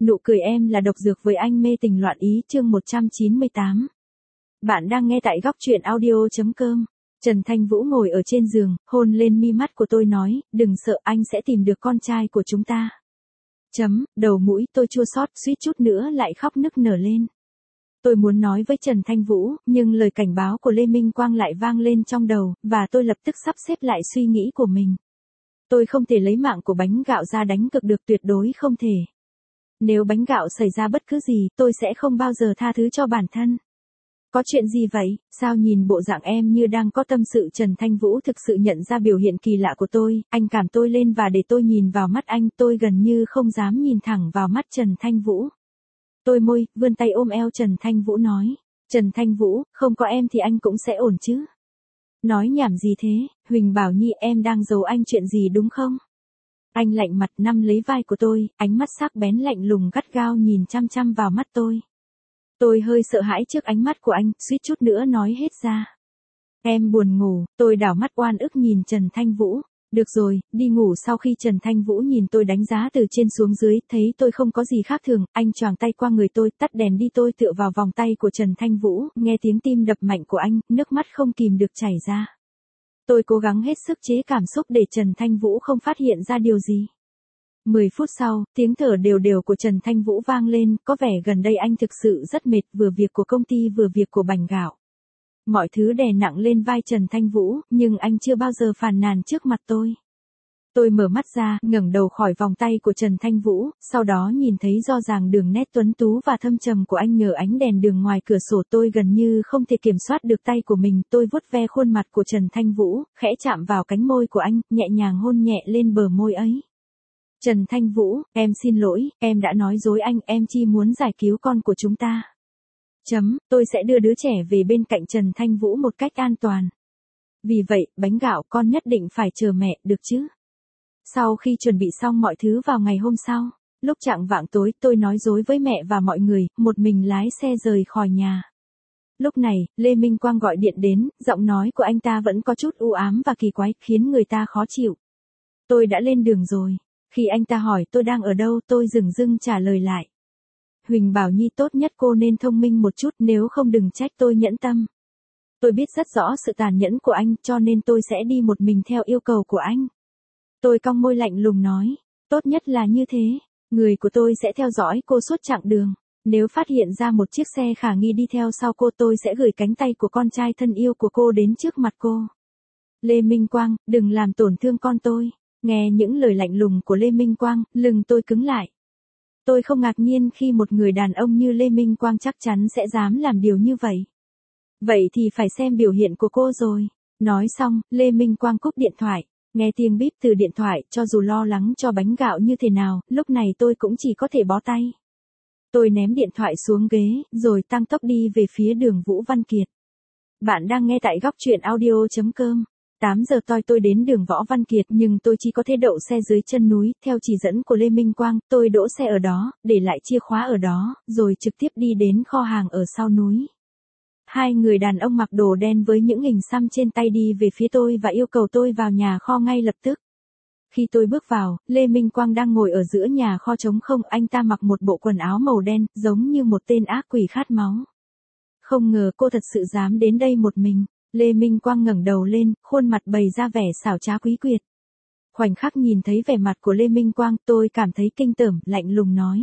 Nụ cười em là độc dược với anh mê tình loạn ý chương 198. Bạn đang nghe tại góc truyện audio.com. Trần Thanh Vũ ngồi ở trên giường, hôn lên mi mắt của tôi nói, đừng sợ anh sẽ tìm được con trai của chúng ta. Đầu mũi tôi chua xót suýt chút nữa lại khóc nức nở lên. Tôi muốn nói với Trần Thanh Vũ, nhưng lời cảnh báo của Lê Minh Quang lại vang lên trong đầu, và tôi lập tức sắp xếp lại suy nghĩ của mình. Tôi không thể lấy mạng của bánh gạo ra đánh cược được, tuyệt đối không thể. Nếu bánh gạo xảy ra bất cứ gì, tôi sẽ không bao giờ tha thứ cho bản thân. Có chuyện gì vậy, sao nhìn bộ dạng em như đang có tâm sự? Trần Thanh Vũ thực sự nhận ra biểu hiện kỳ lạ của tôi, anh cảm tôi lên và để tôi nhìn vào mắt anh, tôi gần như không dám nhìn thẳng vào mắt Trần Thanh Vũ. Tôi môi, vươn tay ôm eo Trần Thanh Vũ nói, Trần Thanh Vũ, không có em thì anh cũng sẽ ổn chứ. Nói nhảm gì thế, Huỳnh Bảo Nhi, em đang giấu anh chuyện gì đúng không? Anh lạnh mặt nắm lấy vai của tôi, ánh mắt sắc bén lạnh lùng gắt gao nhìn chăm chăm vào mắt tôi. Tôi hơi sợ hãi trước ánh mắt của anh, suýt chút nữa nói hết ra. Em buồn ngủ, tôi đảo mắt oan ức nhìn Trần Thanh Vũ. Được rồi, đi ngủ. Sau khi Trần Thanh Vũ nhìn tôi đánh giá từ trên xuống dưới, thấy tôi không có gì khác thường, anh choàng tay qua người tôi, tắt đèn đi. Tôi tựa vào vòng tay của Trần Thanh Vũ, nghe tiếng tim đập mạnh của anh, nước mắt không kìm được chảy ra. Tôi cố gắng hết sức chế cảm xúc để Trần Thanh Vũ không phát hiện ra điều gì. 10 phút sau, tiếng thở đều đều của Trần Thanh Vũ vang lên, có vẻ gần đây anh thực sự rất mệt, vừa việc của công ty vừa việc của bánh gạo. Mọi thứ đè nặng lên vai Trần Thanh Vũ, nhưng anh chưa bao giờ phàn nàn trước mặt tôi. Tôi mở mắt ra, ngẩng đầu khỏi vòng tay của Trần Thanh Vũ, sau đó nhìn thấy rõ ràng đường nét tuấn tú và thâm trầm của anh nhờ ánh đèn đường ngoài cửa sổ. Tôi gần như không thể kiểm soát được tay của mình, tôi vuốt ve khuôn mặt của Trần Thanh Vũ, khẽ chạm vào cánh môi của anh, nhẹ nhàng hôn nhẹ lên bờ môi ấy. Trần Thanh Vũ, em xin lỗi, em đã nói dối anh, em chỉ muốn giải cứu con của chúng ta. Tôi sẽ đưa đứa trẻ về bên cạnh Trần Thanh Vũ một cách an toàn. Vì vậy, bánh gạo, con nhất định phải chờ mẹ, được chứ? Sau khi chuẩn bị xong mọi thứ vào ngày hôm sau, lúc chạng vạng tối, tôi nói dối với mẹ và mọi người, một mình lái xe rời khỏi nhà. Lúc này, Lê Minh Quang gọi điện đến, giọng nói của anh ta vẫn có chút u ám và kỳ quái, khiến người ta khó chịu. Tôi đã lên đường rồi. Khi anh ta hỏi tôi đang ở đâu, tôi dửng dưng trả lời lại. Huỳnh Bảo Nhi, tốt nhất cô nên thông minh một chút, nếu không đừng trách tôi nhẫn tâm. Tôi biết rất rõ sự tàn nhẫn của anh, cho nên tôi sẽ đi một mình theo yêu cầu của anh. Tôi cong môi lạnh lùng nói, tốt nhất là như thế, người của tôi sẽ theo dõi cô suốt chặng đường. Nếu phát hiện ra một chiếc xe khả nghi đi theo sau cô, tôi sẽ gửi cánh tay của con trai thân yêu của cô đến trước mặt cô. Lê Minh Quang, đừng làm tổn thương con tôi. Nghe những lời lạnh lùng của Lê Minh Quang, lưng tôi cứng lại. Tôi không ngạc nhiên khi một người đàn ông như Lê Minh Quang chắc chắn sẽ dám làm điều như vậy. Vậy thì phải xem biểu hiện của cô rồi. Nói xong, Lê Minh Quang cúp điện thoại. Nghe tiếng bíp từ điện thoại, cho dù lo lắng cho bánh gạo như thế nào, lúc này tôi cũng chỉ có thể bó tay. Tôi ném điện thoại xuống ghế, rồi tăng tốc đi về phía đường Vũ Văn Kiệt. Bạn đang nghe tại góc truyện audio.com. 8 giờ tôi đến đường Võ Văn Kiệt, nhưng tôi chỉ có thể đậu xe dưới chân núi, theo chỉ dẫn của Lê Minh Quang, tôi đỗ xe ở đó, để lại chìa khóa ở đó, rồi trực tiếp đi đến kho hàng ở sau núi. Hai người đàn ông mặc đồ đen với những hình xăm trên tay đi về phía tôi và yêu cầu tôi vào nhà kho ngay lập tức. Khi tôi bước vào, Lê Minh Quang đang ngồi ở giữa nhà kho trống không, anh ta mặc một bộ quần áo màu đen, giống như một tên ác quỷ khát máu. Không ngờ cô thật sự dám đến đây một mình. Lê Minh Quang ngẩng đầu lên, khuôn mặt bày ra vẻ xảo trá quý quyệt. Khoảnh khắc nhìn thấy vẻ mặt của Lê Minh Quang, tôi cảm thấy kinh tởm, lạnh lùng nói.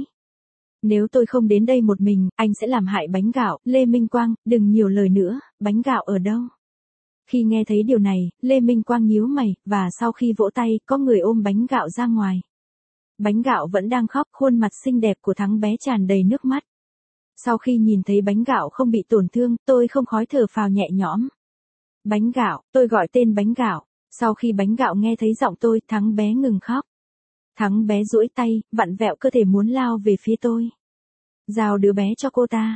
Nếu tôi không đến đây một mình, anh sẽ làm hại bánh gạo. Lê Minh Quang, đừng nhiều lời nữa, bánh gạo ở đâu? Khi nghe thấy điều này, Lê Minh Quang nhíu mày, và sau khi vỗ tay, có người ôm bánh gạo ra ngoài. Bánh gạo vẫn đang khóc, khuôn mặt xinh đẹp của thằng bé tràn đầy nước mắt. Sau khi nhìn thấy bánh gạo không bị tổn thương, tôi không khỏi thở phào nhẹ nhõm. Bánh gạo, tôi gọi tên bánh gạo. Sau khi bánh gạo nghe thấy giọng tôi, thằng bé ngừng khóc. Thằng bé duỗi tay, vặn vẹo cơ thể muốn lao về phía tôi. Giao đứa bé cho cô ta.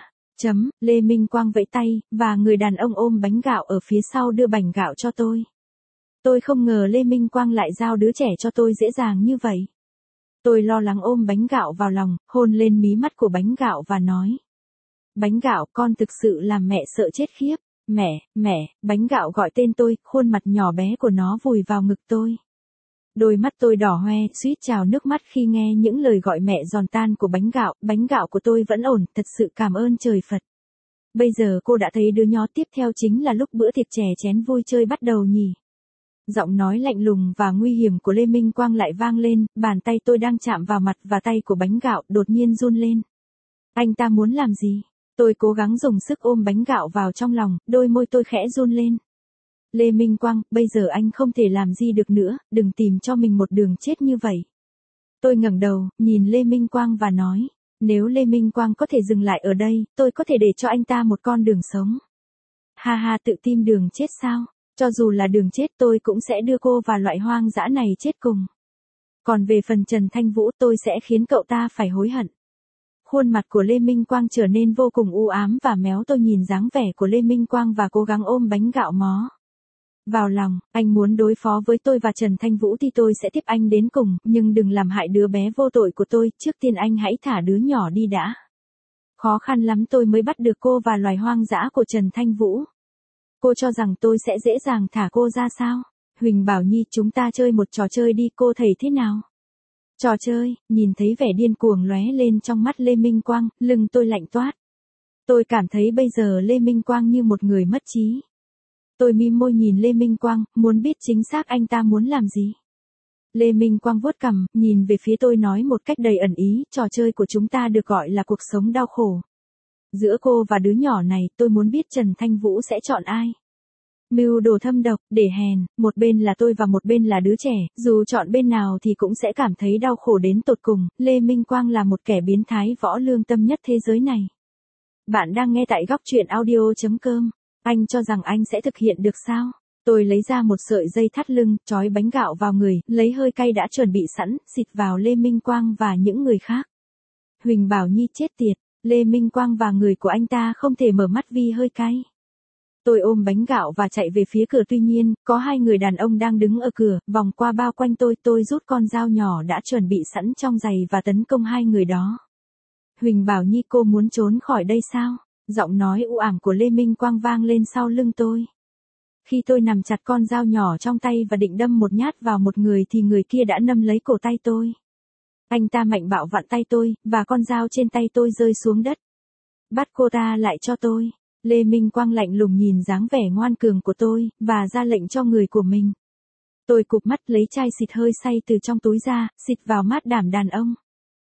Lê Minh Quang vẫy tay, và người đàn ông ôm bánh gạo ở phía sau đưa bánh gạo cho tôi. Tôi không ngờ Lê Minh Quang lại giao đứa trẻ cho tôi dễ dàng như vậy. Tôi lo lắng ôm bánh gạo vào lòng, hôn lên mí mắt của bánh gạo và nói. Bánh gạo, con thực sự làm mẹ sợ chết khiếp. Mẹ, bánh gạo gọi tên tôi, khuôn mặt nhỏ bé của nó vùi vào ngực tôi. Đôi mắt tôi đỏ hoe, suýt trào nước mắt khi nghe những lời gọi mẹ giòn tan của bánh gạo của tôi vẫn ổn, thật sự cảm ơn trời Phật. Bây giờ cô đã thấy đứa nhỏ tiếp theo chính là lúc bữa tiệc chè chén vui chơi bắt đầu nhỉ. Giọng nói lạnh lùng và nguy hiểm của Lê Minh Quang lại vang lên, bàn tay tôi đang chạm vào mặt và tay của bánh gạo đột nhiên run lên. Anh ta muốn làm gì? Tôi cố gắng dùng sức ôm bánh gạo vào trong lòng, đôi môi tôi khẽ run lên. Lê Minh Quang, bây giờ anh không thể làm gì được nữa, đừng tìm cho mình một đường chết như vậy. Tôi ngẩng đầu, nhìn Lê Minh Quang và nói, nếu Lê Minh Quang có thể dừng lại ở đây, tôi có thể để cho anh ta một con đường sống. Ha ha, tự tìm đường chết sao? Cho dù là đường chết tôi cũng sẽ đưa cô và loại hoang dã này chết cùng. Còn về phần Trần Thanh Vũ tôi sẽ khiến cậu ta phải hối hận. Khuôn mặt của Lê Minh Quang trở nên vô cùng u ám và méo, tôi nhìn dáng vẻ của Lê Minh Quang và cố gắng ôm bánh gạo mó vào lòng. Anh muốn đối phó với tôi và Trần Thanh Vũ thì tôi sẽ tiếp anh đến cùng, nhưng đừng làm hại đứa bé vô tội của tôi, trước tiên anh hãy thả đứa nhỏ đi đã. Khó khăn lắm tôi mới bắt được cô và loài hoang dã của Trần Thanh Vũ. Cô cho rằng tôi sẽ dễ dàng thả cô ra sao? Huỳnh Bảo Nhi, chúng ta chơi một trò chơi đi, cô thấy thế nào? Trò chơi? Nhìn thấy vẻ điên cuồng lóe lên trong mắt Lê Minh Quang, lưng tôi lạnh toát. Tôi cảm thấy bây giờ Lê Minh Quang như một người mất trí. Tôi mím môi nhìn Lê Minh Quang, muốn biết chính xác anh ta muốn làm gì. Lê Minh Quang vuốt cằm, nhìn về phía tôi nói một cách đầy ẩn ý, trò chơi của chúng ta được gọi là cuộc sống đau khổ. Giữa cô và đứa nhỏ này, tôi muốn biết Trần Thanh Vũ sẽ chọn ai. Mưu đồ thâm độc, để hèn, một bên là tôi và một bên là đứa trẻ, dù chọn bên nào thì cũng sẽ cảm thấy đau khổ đến tột cùng. Lê Minh Quang là một kẻ biến thái võ lương tâm nhất thế giới này. Bạn đang nghe tại góc truyện audio.com. Anh cho rằng anh sẽ thực hiện được sao? Tôi lấy ra một sợi dây thắt lưng, trói bánh gạo vào người, lấy hơi cay đã chuẩn bị sẵn, xịt vào Lê Minh Quang và những người khác. Huỳnh Bảo Nhi, chết tiệt, Lê Minh Quang và người của anh ta không thể mở mắt vì hơi cay. Tôi ôm bánh gạo và chạy về phía cửa, tuy nhiên, có hai người đàn ông đang đứng ở cửa, vòng qua bao quanh tôi rút con dao nhỏ đã chuẩn bị sẵn trong giày và tấn công hai người đó. Huỳnh Bảo Nhi, cô muốn trốn khỏi đây sao? Giọng nói u ám của Lê Minh Quang vang lên sau lưng tôi. Khi tôi nằm chặt con dao nhỏ trong tay và định đâm một nhát vào một người thì người kia đã nắm lấy cổ tay tôi. Anh ta mạnh bạo vặn tay tôi, và con dao trên tay tôi rơi xuống đất. Bắt cô ta lại cho tôi. Lê Minh Quang lạnh lùng nhìn dáng vẻ ngoan cường của tôi, và ra lệnh cho người của mình. Tôi cụp mắt lấy chai xịt hơi say từ trong túi ra, xịt vào mát đảm đàn ông.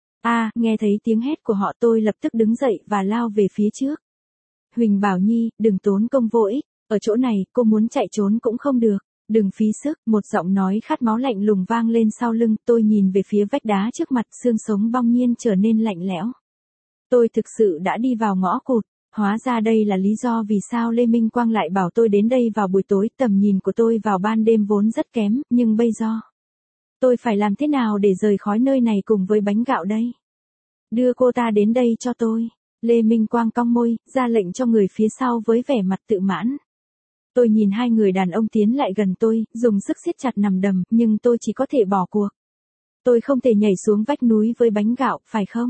Nghe thấy tiếng hét của họ tôi lập tức đứng dậy và lao về phía trước. Huỳnh Bảo Nhi, đừng tốn công vô ích, ở chỗ này, cô muốn chạy trốn cũng không được, đừng phí sức, một giọng nói khát máu lạnh lùng vang lên sau lưng, tôi nhìn về phía vách đá trước mặt, xương sống bỗng nhiên trở nên lạnh lẽo. Tôi thực sự đã đi vào ngõ cụt, hóa ra đây là lý do vì sao Lê Minh Quang lại bảo tôi đến đây vào buổi tối, tầm nhìn của tôi vào ban đêm vốn rất kém, nhưng bây giờ, tôi phải làm thế nào để rời khỏi nơi này cùng với bánh gạo đây? Đưa cô ta đến đây cho tôi. Lê Minh Quang cong môi, ra lệnh cho người phía sau với vẻ mặt tự mãn. Tôi nhìn hai người đàn ông tiến lại gần tôi, dùng sức siết chặt nằm đấm, nhưng tôi chỉ có thể bỏ cuộc. Tôi không thể nhảy xuống vách núi với bánh gạo, phải không?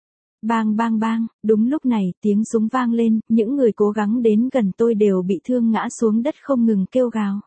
Bang bang bang, đúng lúc này, tiếng súng vang lên, những người cố gắng đến gần tôi đều bị thương ngã xuống đất không ngừng kêu gào.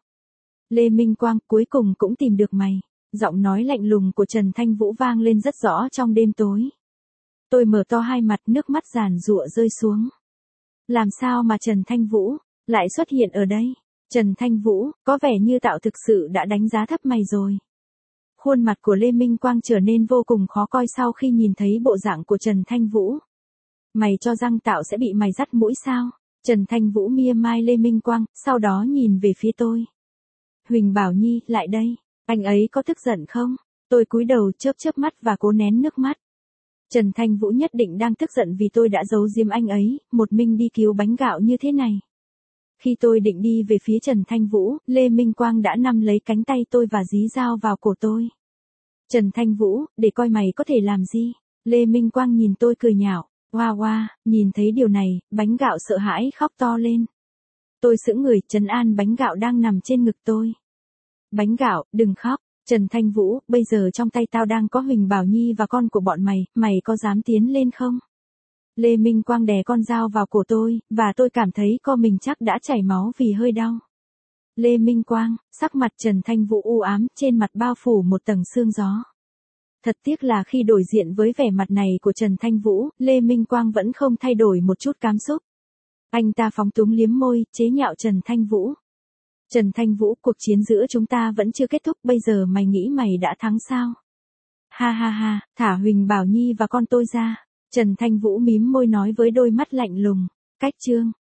Lê Minh Quang, cuối cùng cũng tìm được mày. Giọng nói lạnh lùng của Trần Thanh Vũ vang lên rất rõ trong đêm tối. Tôi mở to hai mặt, nước mắt giàn giụa rơi xuống. Làm sao mà Trần Thanh Vũ lại xuất hiện ở đây? Trần Thanh Vũ, có vẻ như Tạo thực sự đã đánh giá thấp mày rồi. Khuôn mặt của Lê Minh Quang trở nên vô cùng khó coi sau khi nhìn thấy bộ dạng của Trần Thanh Vũ. Mày cho rằng Tạo sẽ bị mày dắt mũi sao? Trần Thanh Vũ mia mai Lê Minh Quang, sau đó nhìn về phía tôi. Huỳnh Bảo Nhi, lại đây. Anh ấy có tức giận không? Tôi cúi đầu chớp mắt và cố nén nước mắt. Trần Thanh Vũ nhất định đang tức giận vì tôi đã giấu giếm anh ấy, một mình đi cứu bánh gạo như thế này. Khi tôi định đi về phía Trần Thanh Vũ, Lê Minh Quang đã nắm lấy cánh tay tôi và dí dao vào cổ tôi. Trần Thanh Vũ, để coi mày có thể làm gì? Lê Minh Quang nhìn tôi cười nhạo. Hoa, nhìn thấy điều này, bánh gạo sợ hãi khóc to lên. Tôi sững người, trấn an bánh gạo đang nằm trên ngực tôi. Bánh gạo, đừng khóc. Trần Thanh Vũ, bây giờ trong tay tao đang có Huỳnh Bảo Nhi và con của bọn mày, mày có dám tiến lên không? Lê Minh Quang đè con dao vào cổ tôi, và tôi cảm thấy co mình chắc đã chảy máu vì hơi đau. Lê Minh Quang, sắc mặt Trần Thanh Vũ u ám, trên mặt bao phủ một tầng sương gió. Thật tiếc là khi đối diện với vẻ mặt này của Trần Thanh Vũ, Lê Minh Quang vẫn không thay đổi một chút cảm xúc. Anh ta phóng túng liếm môi, chế nhạo Trần Thanh Vũ. Trần Thanh Vũ, cuộc chiến giữa chúng ta vẫn chưa kết thúc, bây giờ mày nghĩ mày đã thắng sao? Ha ha ha, thả Huỳnh Bảo Nhi và con tôi ra. Trần Thanh Vũ mím môi nói với đôi mắt lạnh lùng. Cách chương.